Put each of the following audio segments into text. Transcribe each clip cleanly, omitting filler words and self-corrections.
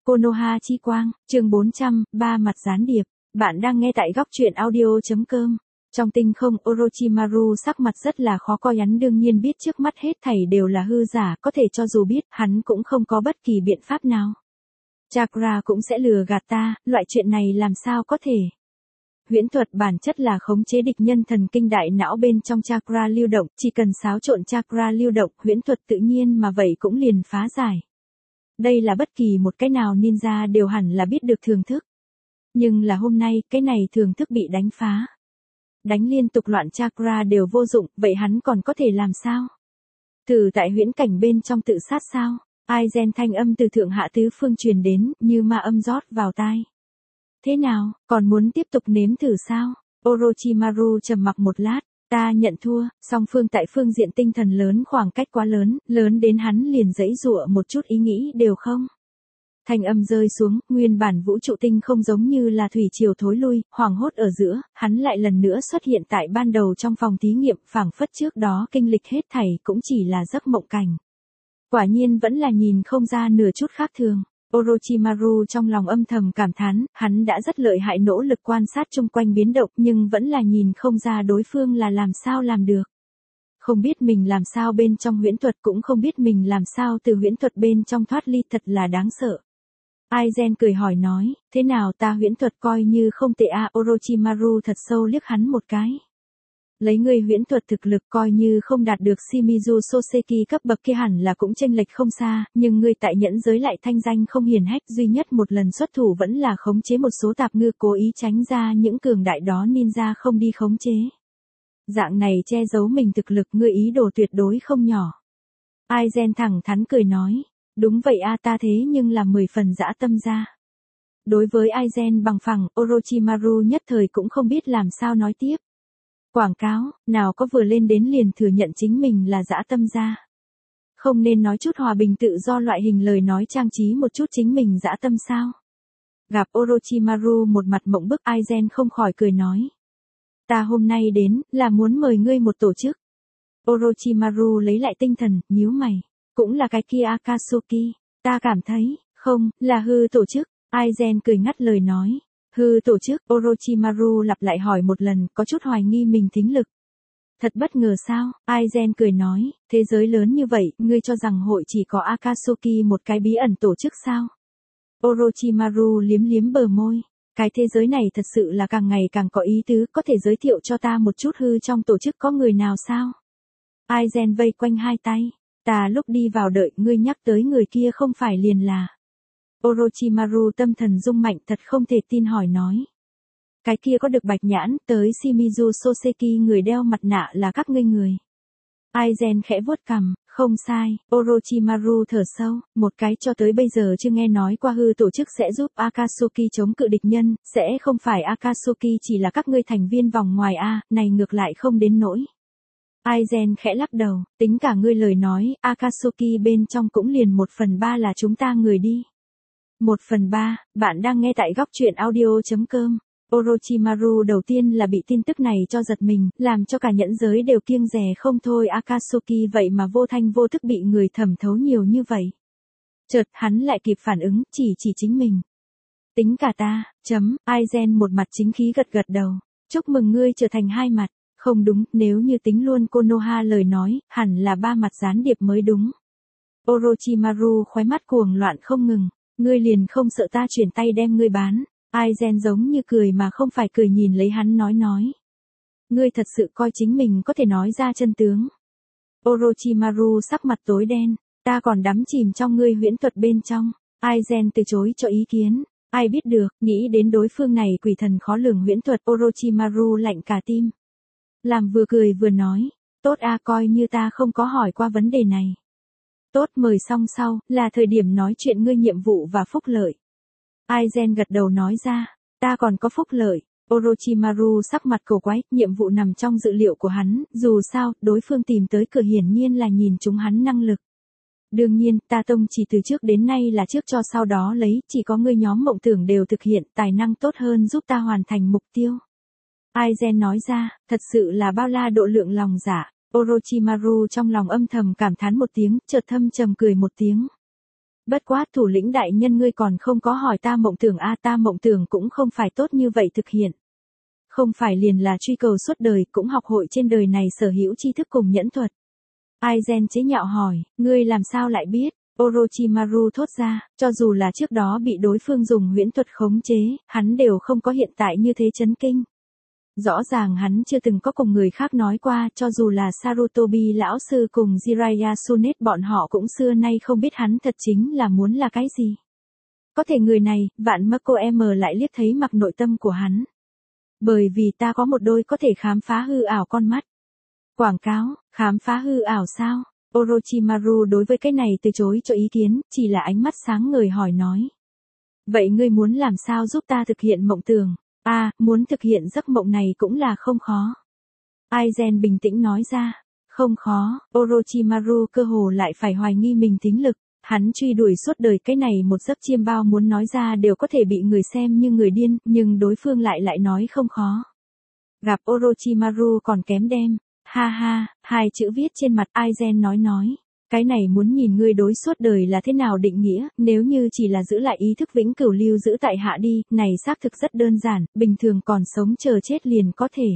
Konoha chi quang, chương 400, ba mặt gián điệp. Bạn đang nghe tại góc truyện audio.com. Trong tinh không, Orochimaru sắc mặt rất là khó coi, hắn đương nhiên biết trước mắt hết thảy đều là hư giả, có thể cho dù biết, hắn cũng không có bất kỳ biện pháp nào. Chakra cũng sẽ lừa gạt ta, loại chuyện này làm sao có thể. Huyễn thuật bản chất là khống chế địch nhân thần kinh đại não bên trong chakra lưu động, chỉ cần xáo trộn chakra lưu động, huyễn thuật tự nhiên mà vậy cũng liền phá giải. Đây là bất kỳ một cái nào ninja đều hẳn là biết được thưởng thức. Nhưng là hôm nay, cái này thưởng thức bị đánh phá. Đánh liên tục loạn chakra đều vô dụng, vậy hắn còn có thể làm sao? Từ tại huyễn cảnh bên trong tự sát sao? Aizen thanh âm từ thượng hạ tứ phương truyền đến, như ma âm rót vào tai. Thế nào, còn muốn tiếp tục nếm thử sao? Orochimaru trầm mặc một lát. Ta nhận thua, song phương tại phương diện tinh thần lớn khoảng cách quá lớn, lớn đến hắn liền giãy giụa một chút ý nghĩ đều không. Thanh âm rơi xuống, nguyên bản vũ trụ tinh không giống như là thủy triều thối lui, hoảng hốt ở giữa, hắn lại lần nữa xuất hiện tại ban đầu trong phòng thí nghiệm, phảng phất trước đó kinh lịch hết thảy cũng chỉ là giấc mộng cảnh. Quả nhiên vẫn là nhìn không ra nửa chút khác thường. Orochimaru trong lòng âm thầm cảm thán, hắn đã rất lợi hại nỗ lực quan sát chung quanh biến động nhưng vẫn là nhìn không ra đối phương là làm sao làm được. Không biết mình làm sao bên trong huyễn thuật cũng không biết mình làm sao từ huyễn thuật bên trong thoát ly, thật là đáng sợ. Aizen cười hỏi nói, thế nào ta huyễn thuật coi như không tệ à? Orochimaru thật sâu liếc hắn một cái. Lấy người huyễn thuật thực lực coi như không đạt được Shimizu Soseki cấp bậc kia hẳn là cũng chênh lệch không xa, nhưng người tại nhẫn giới lại thanh danh không hiển hách, duy nhất một lần xuất thủ vẫn là khống chế một số tạp ngư, cố ý tránh ra những cường đại đó ninja không đi khống chế. Dạng này che giấu mình thực lực, ngươi ý đồ tuyệt đối không nhỏ. Aizen thẳng thắn cười nói, đúng vậy a, ta thế nhưng là 10 phần dã tâm ra. Đối với Aizen bằng phẳng, Orochimaru nhất thời cũng không biết làm sao nói tiếp. Quảng cáo, nào có vừa lên đến liền thừa nhận chính mình là dã tâm ra. Không nên nói chút hòa bình tự do loại hình lời nói trang trí một chút chính mình dã tâm sao. Gặp Orochimaru một mặt mộng bức, Aizen không khỏi cười nói. Ta hôm nay đến, là muốn mời ngươi một tổ chức. Orochimaru lấy lại tinh thần, nhíu mày. Cũng là cái kia Akatsuki, ta cảm thấy, không, là hư tổ chức. Aizen cười ngắt lời nói. Hư tổ chức, Orochimaru lặp lại hỏi một lần, có chút hoài nghi mình thính lực. Thật bất ngờ sao? Aizen cười nói, thế giới lớn như vậy, ngươi cho rằng hội chỉ có Akatsuki một cái bí ẩn tổ chức sao? Orochimaru liếm liếm bờ môi. Cái thế giới này thật sự là càng ngày càng có ý tứ, có thể giới thiệu cho ta một chút hư trong tổ chức có người nào sao? Aizen vây quanh hai tay. Ta lúc đi vào đợi ngươi nhắc tới người kia không phải liền là. Orochimaru tâm thần rung mạnh, thật không thể tin hỏi nói. Cái kia có được bạch nhãn, tới Shimizu Soseki người đeo mặt nạ là các ngươi người. Aizen khẽ vuốt cằm, không sai. Orochimaru thở sâu, một cái cho tới bây giờ chưa nghe nói qua hư tổ chức sẽ giúp Akatsuki chống cự địch nhân, sẽ không phải Akatsuki chỉ là các ngươi thành viên vòng ngoài a, này ngược lại không đến nỗi. Aizen khẽ lắc đầu, tính cả ngươi lời nói, Akatsuki bên trong cũng liền 1/3 là chúng ta người đi. 1/3, bạn đang nghe tại góc truyện audio.com. Orochimaru đầu tiên là bị tin tức này cho giật mình, làm cho cả nhẫn giới đều kiêng dè không thôi. Akatsuki vậy mà vô thanh vô thức bị người thẩm thấu nhiều như vậy. Chợt hắn lại kịp phản ứng, chỉ chính mình. Tính cả ta, Aizen một mặt chính khí gật đầu. Chúc mừng ngươi trở thành hai mặt. Không đúng, nếu như tính luôn Konoha lời nói, hẳn là ba mặt gián điệp mới đúng. Orochimaru khóe mắt cuồng loạn không ngừng. Ngươi liền không sợ ta chuyển tay đem ngươi bán. Aizen giống như cười mà không phải cười nhìn lấy hắn nói. Ngươi thật sự coi chính mình có thể nói ra chân tướng. Orochimaru sắc mặt tối đen. Ta còn đắm chìm trong ngươi huyễn thuật bên trong. Aizen từ chối cho ý kiến. Ai biết được, nghĩ đến đối phương này quỷ thần khó lường huyễn thuật, Orochimaru lạnh cả tim. Làm vừa cười vừa nói. Tốt a, coi như ta không có hỏi qua vấn đề này. Tốt, mời xong sau, là thời điểm nói chuyện ngươi nhiệm vụ và phúc lợi. Aizen gật đầu nói ra, ta còn có phúc lợi. Orochimaru sắc mặt cổ quái, nhiệm vụ nằm trong dự liệu của hắn, dù sao, đối phương tìm tới cửa hiển nhiên là nhìn chúng hắn năng lực. Đương nhiên, ta tông chỉ từ trước đến nay là trước cho sau đó lấy, chỉ có ngươi nhóm mộng tưởng đều thực hiện, tài năng tốt hơn giúp ta hoàn thành mục tiêu. Aizen nói ra, thật sự là bao la độ lượng lòng dạ. Orochimaru trong lòng âm thầm cảm thán một tiếng, chợt thâm trầm cười một tiếng. Bất quá thủ lĩnh đại nhân ngươi còn không có hỏi ta mộng tưởng a, ta mộng tưởng cũng không phải tốt như vậy thực hiện. Không phải liền là truy cầu suốt đời, cũng học hội trên đời này sở hữu tri thức cùng nhẫn thuật. Aizen chế nhạo hỏi, ngươi làm sao lại biết? Orochimaru thốt ra, cho dù là trước đó bị đối phương dùng huyễn thuật khống chế, hắn đều không có hiện tại như thế chấn kinh. Rõ ràng hắn chưa từng có cùng người khác nói qua, cho dù là Sarutobi lão sư cùng Jiraiya Sunet bọn họ cũng xưa nay không biết hắn thật chính là muốn là cái gì. Có thể người này, vạn Mako M lại liếc thấy mặc nội tâm của hắn. Bởi vì ta có một đôi có thể khám phá hư ảo con mắt. Quảng cáo, khám phá hư ảo sao? Orochimaru đối với cái này từ chối cho ý kiến, chỉ là ánh mắt sáng ngời hỏi nói. Vậy ngươi muốn làm sao giúp ta thực hiện mộng tưởng? Muốn thực hiện giấc mộng này cũng là không khó. Aizen bình tĩnh nói ra. Không khó, Orochimaru cơ hồ lại phải hoài nghi mình tính lực. Hắn truy đuổi suốt đời cái này một giấc chiêm bao muốn nói ra đều có thể bị người xem như người điên, nhưng đối phương lại nói không khó. Gặp Orochimaru còn kém đem. Ha ha, hai chữ viết trên mặt Aizen nói. Cái này muốn nhìn ngươi đối suốt đời là thế nào định nghĩa, nếu như chỉ là giữ lại ý thức vĩnh cửu lưu giữ tại hạ đi, này xác thực rất đơn giản, bình thường còn sống chờ chết liền có thể.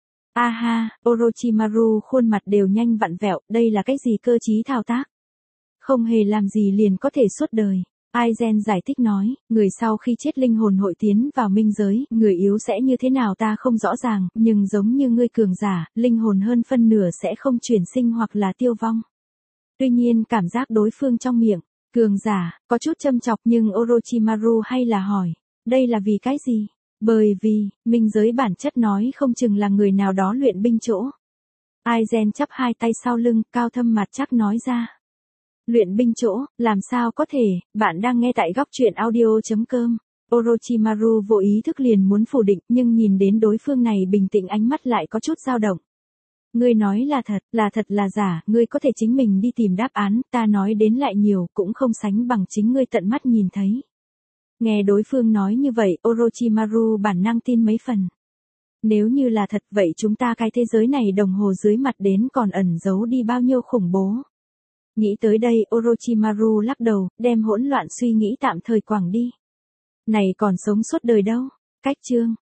Orochimaru khuôn mặt đều nhanh vặn vẹo, đây là cái gì cơ trí thao tác? Không hề làm gì liền có thể suốt đời. Aizen giải thích nói, người sau khi chết linh hồn hội tiến vào minh giới, người yếu sẽ như thế nào ta không rõ ràng, nhưng giống như ngươi cường giả, linh hồn hơn phân nửa sẽ không chuyển sinh hoặc là tiêu vong. Tuy nhiên cảm giác đối phương trong miệng, cường giả, có chút châm chọc nhưng Orochimaru hay là hỏi, đây là vì cái gì? Bởi vì, minh giới bản chất nói không chừng là người nào đó luyện binh chỗ. Aizen chắp hai tay sau lưng, cao thâm mặt chắc nói ra. Luyện binh chỗ, làm sao có thể, bạn đang nghe tại góc truyện audio.com. Orochimaru vô ý thức liền muốn phủ định nhưng nhìn đến đối phương này bình tĩnh ánh mắt lại có chút dao động. Ngươi nói là thật là giả, ngươi có thể chính mình đi tìm đáp án, ta nói đến lại nhiều cũng không sánh bằng chính ngươi tận mắt nhìn thấy. Nghe đối phương nói như vậy, Orochimaru bản năng tin mấy phần. Nếu như là thật vậy chúng ta cái thế giới này đồng hồ dưới mặt đến còn ẩn giấu đi bao nhiêu khủng bố. Nghĩ tới đây Orochimaru lắc đầu, đem hỗn loạn suy nghĩ tạm thời quẳng đi. Này còn sống suốt đời đâu. Cách chương.